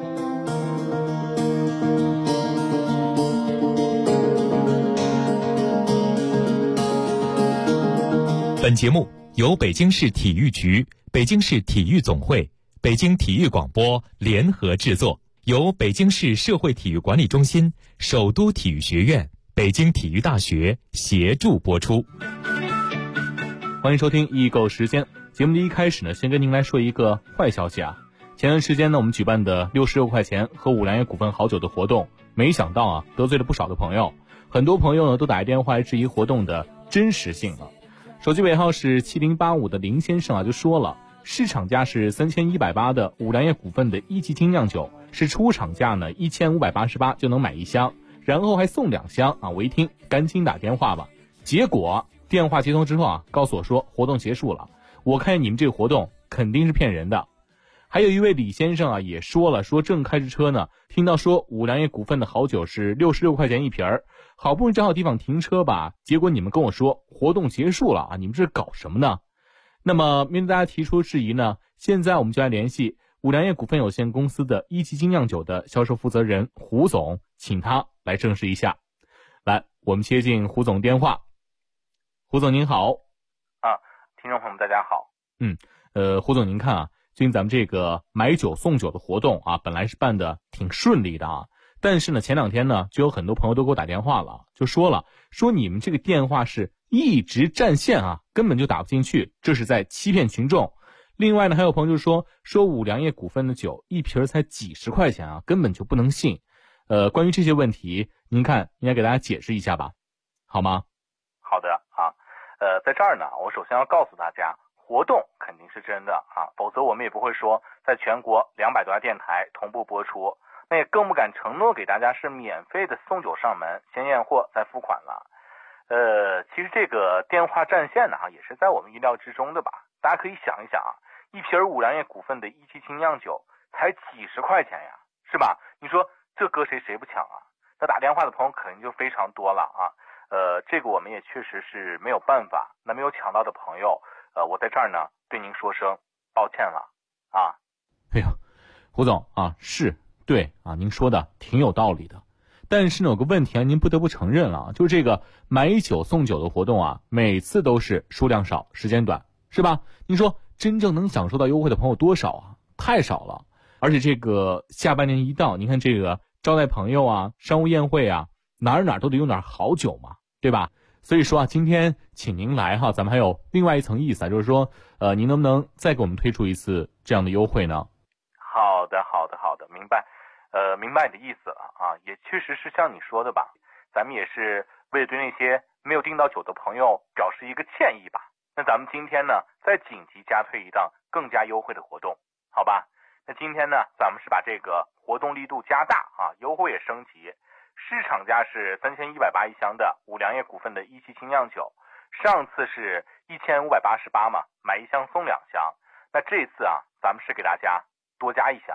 本节目由北京市体育局、北京市体育总会、北京体育广播联合制作，由北京市社会体育管理中心、首都体育学院、北京体育大学协助播出。 欢迎收听易购时间。节目的一开始呢，先跟您来说一个坏消息啊。前段时间呢，我们举办的66块钱喝五粮液股份好酒的活动，没想到得罪了不少的朋友。很多朋友呢都打来电话来质疑活动的真实性了。手机尾号是7085的林先生就说了，市场价是3180的五粮液股份的一级精酿酒，是出厂价呢1588就能买1箱，然后还送2箱我一听赶紧打电话吧。结果电话接通之后告诉我说活动结束了，我看你们这个活动肯定是骗人的。还有一位李先生也说了，说正开着车呢，听到说五粮液股份的好酒是66块钱一瓶儿，好不容易找好地方停车吧，结果你们跟我说活动结束了你们这是搞什么呢？那么面对大家提出质疑呢，现在我们就来联系五粮液股份有限公司的一级精酿酒的销售负责人胡总，请他来证实一下。来，我们接进胡总电话。胡总您好。 听众朋友们大家好。 胡总您看最近咱们这个买酒送酒的活动本来是办的挺顺利的但是呢前2天呢就有很多朋友都给我打电话了，就说你们这个电话是一直占线根本就打不进去，这是在欺骗群众。另外呢还有朋友就说五粮液股份的酒一瓶才几十块钱根本就不能信。关于这些问题您看应该给大家解释一下吧，好吗？ 好的在这儿呢我首先要告诉大家，活动肯定是真的否则我们也不会说在全国200多家电台同步播出，那也更不敢承诺给大家是免费的送酒上门，先验货再付款了。其实这个电话占线呢也是在我们意料之中的吧。大家可以想一想一瓶五粮液股份的一级精酿酒才几十块钱呀，是吧？你说这搁谁不抢那打电话的朋友肯定就非常多了这个我们也确实是没有办法。那没有抢到的朋友我在这儿呢对您说声抱歉了哎呀，胡总是对您说的挺有道理的。但是呢有个问题您不得不承认了，就是这个买酒送酒的活动每次都是数量少时间短，是吧？您说真正能享受到优惠的朋友多少太少了。而且这个下半年一到，您看这个招待朋友商务宴会哪都得用点好酒嘛，对吧？所以说今天请您来咱们还有另外一层意思就是说您能不能再给我们推出一次这样的优惠呢？ 好的，明白。明白你的意思了也确实是像你说的吧，咱们也是为了对那些没有订到酒的朋友表示一个歉意吧。那咱们今天呢再紧急加推一档更加优惠的活动，好吧？那今天呢咱们是把这个活动力度加大优惠也升级。市场价是3180一箱的五粮液股份的一级精酿酒，上次是1588嘛，买1箱送2箱。那这次咱们是给大家多加1箱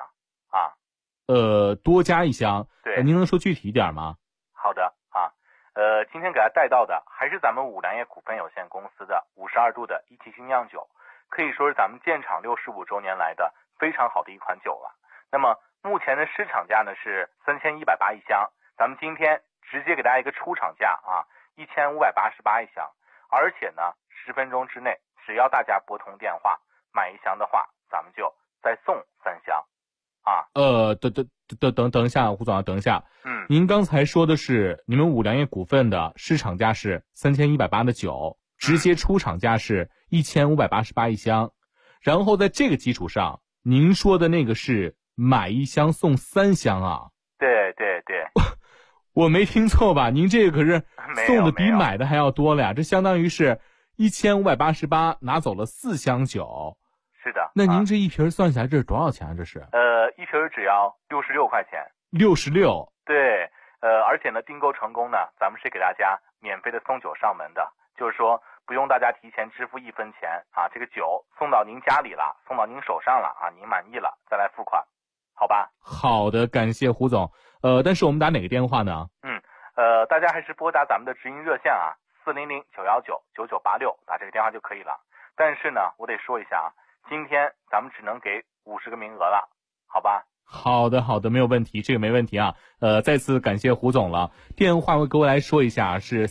多加1箱， 对， 您能说具体一点吗？ 好的今天给大家带到的还是咱们五粮液股份有限公司的52度的一级精酿酒， 可以说是咱们建厂65周年来的非常好的一款酒了。那么目前的市场价呢是3180一箱，咱们今天直接给大家一个出厂价啊，1588一箱，而且呢10分钟之内，只要大家拨通电话买一箱的话，咱们就再送3箱啊。 等一下，胡总啊，等一下。您刚才说的是你们五粮液股份的市场价是3180的酒，直接出厂价是1588一箱，然后在这个基础上，您说的那个是买一箱送3箱啊？ 对对对。 我没听错吧？您这个可是送的比买的还要多了呀，这相当于是1588拿走了4箱酒。 是的。 那您这一瓶算下来这是多少钱啊？这是？ 一瓶只要66块钱。 66。 对，而且呢，订购成功呢，咱们是给大家免费的送酒上门的，就是说不用大家提前支付1分钱啊，这个酒送到您家里了，送到您手上了啊，您满意了再来付款，好吧？ 好的，感谢胡总。但是我们打哪个电话呢？ 大家还是拨打咱们的直营热线啊，400-919-9986，打这个电话就可以了。但是呢，我得说一下啊，今天咱们只能给50个名额了，好吧？ 好的，没有问题，这个没问题啊。再次感谢胡总了。电话我给我来说一下，是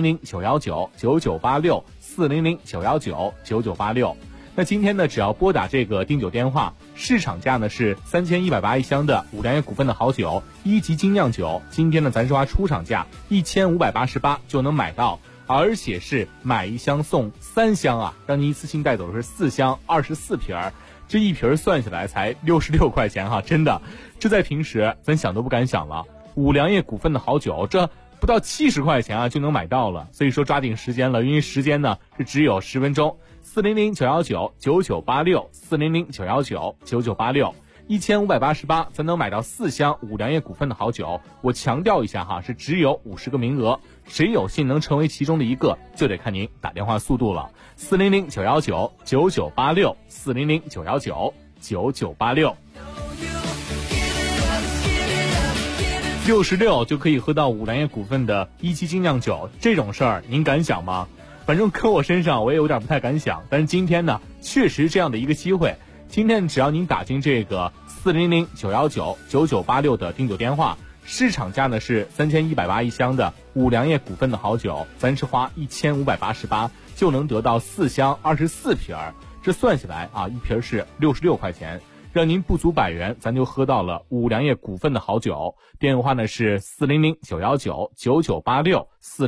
400-919-9986 400-919-9986。那今天呢，只要拨打这个订酒电话，市场价呢是3180一箱的五粮液股份的好酒1级精酿酒，今天呢咱说出厂价1588就能买到，而且是买一箱送3箱啊，让您一次性带走的是4箱24瓶儿。这一瓶算下来才66块钱哈，真的，这在平时咱想都不敢想了。五粮液股份的好酒，这不到70块钱啊就能买到了，所以说抓紧时间了，因为时间呢是只有10分钟。400-919-9986 400-919-9986 1588才能买到4箱五粮液股份的好酒。我强调一下哈，是只有50个名额，谁有幸能成为其中的一个，就得看您打电话速度了。400-919-9986 400-919-9986 66就可以喝到五粮液股份的1级精酿酒，这种事儿您敢想吗？反正搁我身上我也有点不太敢想，但是今天呢确实这样的一个机会。今天只要您打进这个400-919-9986的订酒电话，市场价呢是3180一箱的五粮液股份的好酒，咱是花1588就能得到4箱24瓶儿，这算起来啊，一瓶是66块钱，让您不足100元，咱就喝到了五粮液股份的好酒。电话呢是400-919-9986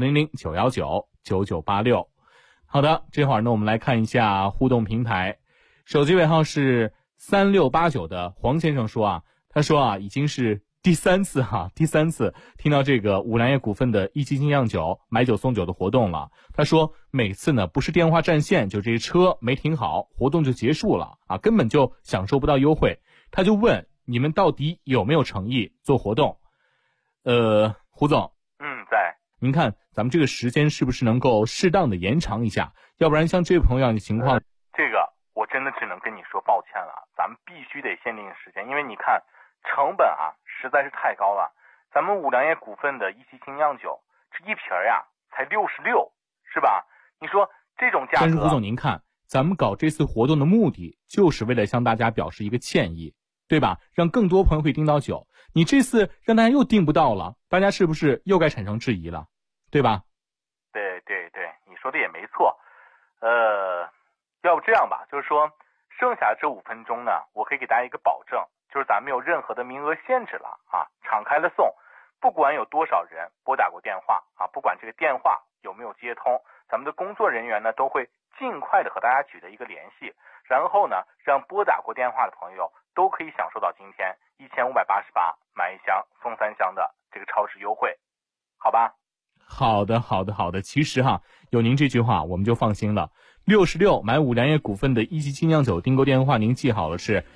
400-919-9986。好的，这会儿呢我们来看一下互动平台，手机尾号是3689的黄先生说啊，他说啊已经是第三次听到这个五粮液股份的1级精酿酒买酒送酒的活动了。他说每次呢不是电话占线，就这车没停好，活动就结束了啊，根本就享受不到优惠。他就问你们到底有没有诚意做活动？胡总， 在。 您看咱们这个时间是不是能够适当的延长一下？要不然像这位朋友的情况， 这个我真的只能跟你说抱歉了，咱们必须得限定时间，因为你看成本啊实在是太高了。咱们五粮液股份的1级精酿酒，这一瓶呀才66，是吧？你说这种价格。 但是胡总您看，咱们搞这次活动的目的就是为了向大家表示一个歉意，对吧？让更多朋友会订到酒。你这次让大家又订不到了，大家是不是又该产生质疑了，对吧？ 对，你说的也没错。要不这样吧，就是说剩下这5分钟呢，我可以给大家一个保证，就是咱们没有任何的名额限制了啊，敞开了送，不管有多少人拨打过电话啊，不管这个电话有没有接通，咱们的工作人员呢都会尽快的和大家取得一个联系，然后呢让拨打过电话的朋友都可以享受到今天1588买1箱送3箱的这个超值优惠，好吧？ 好的。其实哈，有您这句话我们就放心了。66买五粮液股份的1级精酿酒订购电话您记好了，是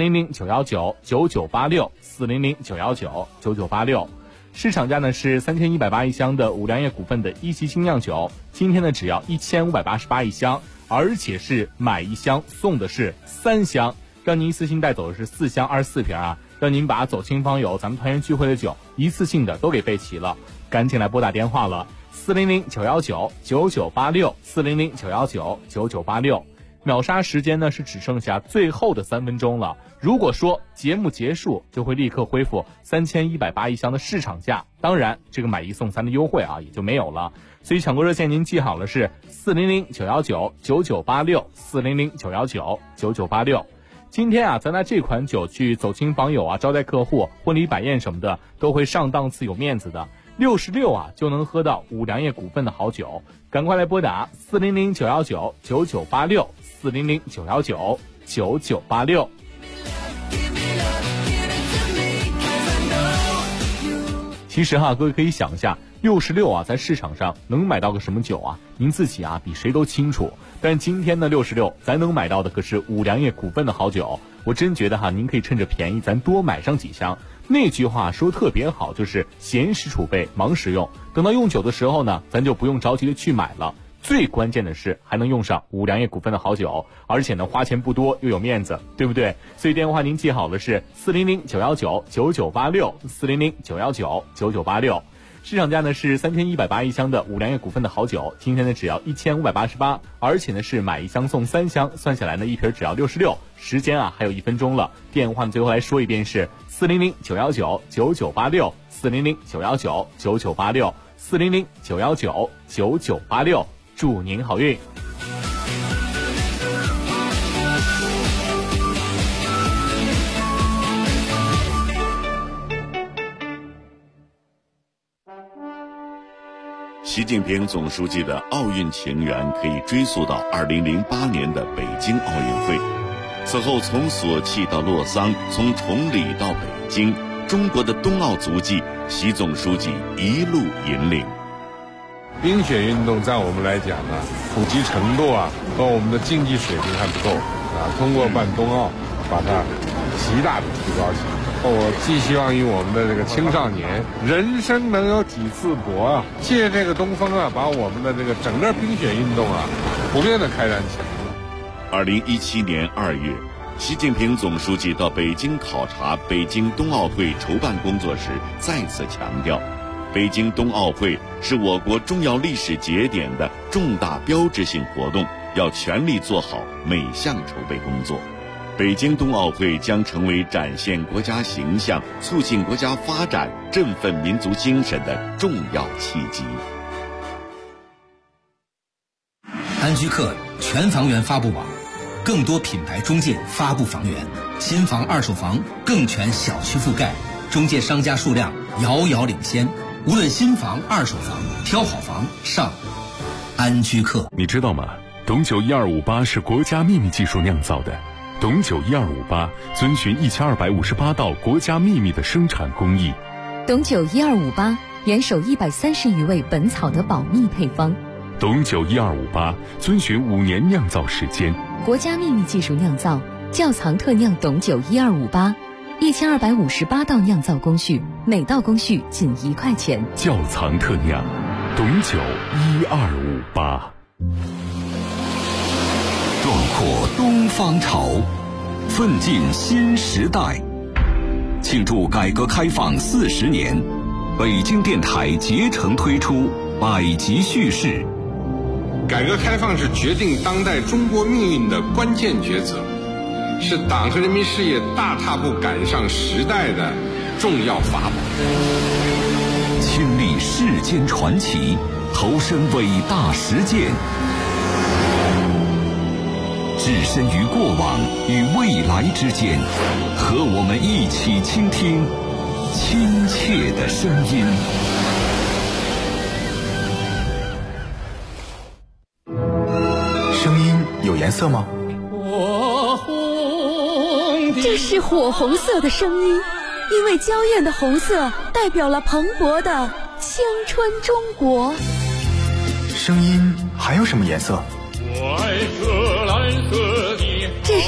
400-919-9986 400-919-9986。市场价呢是3180一箱的五粮液股份的1级精酿酒，今天呢只要1588一箱，而且是买1箱送的是3箱，让您一次性带走的是4箱24瓶啊，让您把走亲访友咱们团圆聚会的酒一次性的都给备齐了。赶紧来拨打电话了，400-919-9986 400-919-9986。 秒杀时间呢是只剩下最后的3分钟了。如果说节目结束，就会立刻恢复3180一箱的市场价，当然这个买1送3的优惠啊也就没有了。所以抢购热线您记好了是400-919-9986，400-919-9986。今天啊，咱拿这款酒去走亲访友啊，招待客户、婚礼摆宴什么的，都会上档次有面子的。66啊就能喝到五粮液股份的好酒，赶快来拨打400-919-9986，400-919-9986。其实哈，各位可以想一下，66啊在市场上能买到个什么酒啊？您自己啊比谁都清楚。但今天的66，咱能买到的可是五粮液股份的好酒。我真觉得哈，您可以趁着便宜，咱多买上几箱。那句话说特别好，就是闲时储备，忙时用。等到用酒的时候呢，咱就不用着急的去买了。最关键的是还能用上五粮液股份的好酒，而且呢花钱不多又有面子，对不对？所以电话您记好了是400-919-9986，400-919-9986。市场价呢是3180一箱的五粮液股份的好酒，今天呢只要1588，而且呢是买1箱送3箱，算下来呢一瓶只要66。时间啊还有1分钟了，电话呢最后来说一遍是400-919-9986，400-919-9986，400-919-9986。祝您好运。 习近平总书记的奥运情缘可以追溯到2008年的北京奥运会。此后从索契到洛桑，从崇礼到北京，中国的冬奥足迹，习总书记一路引领。 冰雪运动在我们来讲呢，普及程度啊和我们的竞技水平还不够啊，通过办冬奥把它极大的提高起来。我寄希望于我们的这个青少年，人生能有几次搏啊！借这个东风啊，把我们的这个整个冰雪运动啊，普遍的开展起来。 2017年2月，习近平总书记到北京考察北京冬奥会筹办工作时，再次强调，北京冬奥会是我国重要历史节点的重大标志性活动，要全力做好每项筹备工作。北京冬奥会将成为展现国家形象、促进国家发展、振奋民族精神的重要契机。 安居客全房源发布网，更多品牌中介发布房源，新房、二手房更全小区覆盖，中介商家数量遥遥领先。无论新房、二手房，挑好房上安居客。 你知道吗？董酒1258是国家秘密技术酿造的。董酒1258遵循1258道国家秘密的生产工艺。 董酒1258严守130余味本草的保密配方。 董酒1258遵循5年酿造时间， 国家秘密技术酿造，窖藏特酿董酒1258，1258道酿造工序，每道工序仅1块钱。 窖藏特酿，董酒1258。 壮阔东方潮，奋进新时代。庆祝改革开放40年，北京电台竭诚推出百集叙事。 改革开放是决定当代中国命运的关键抉择，是党和人民事业大踏步赶上时代的重要法宝。 亲历世间传奇，投身伟大实践，置身于过往与未来之间，和我们一起倾听亲切的声音。 声音有颜色吗？ 这是火红色的声音，因为娇艳的红色代表了蓬勃的青春中国。 声音还有什么颜色？ 我爱喝蓝色的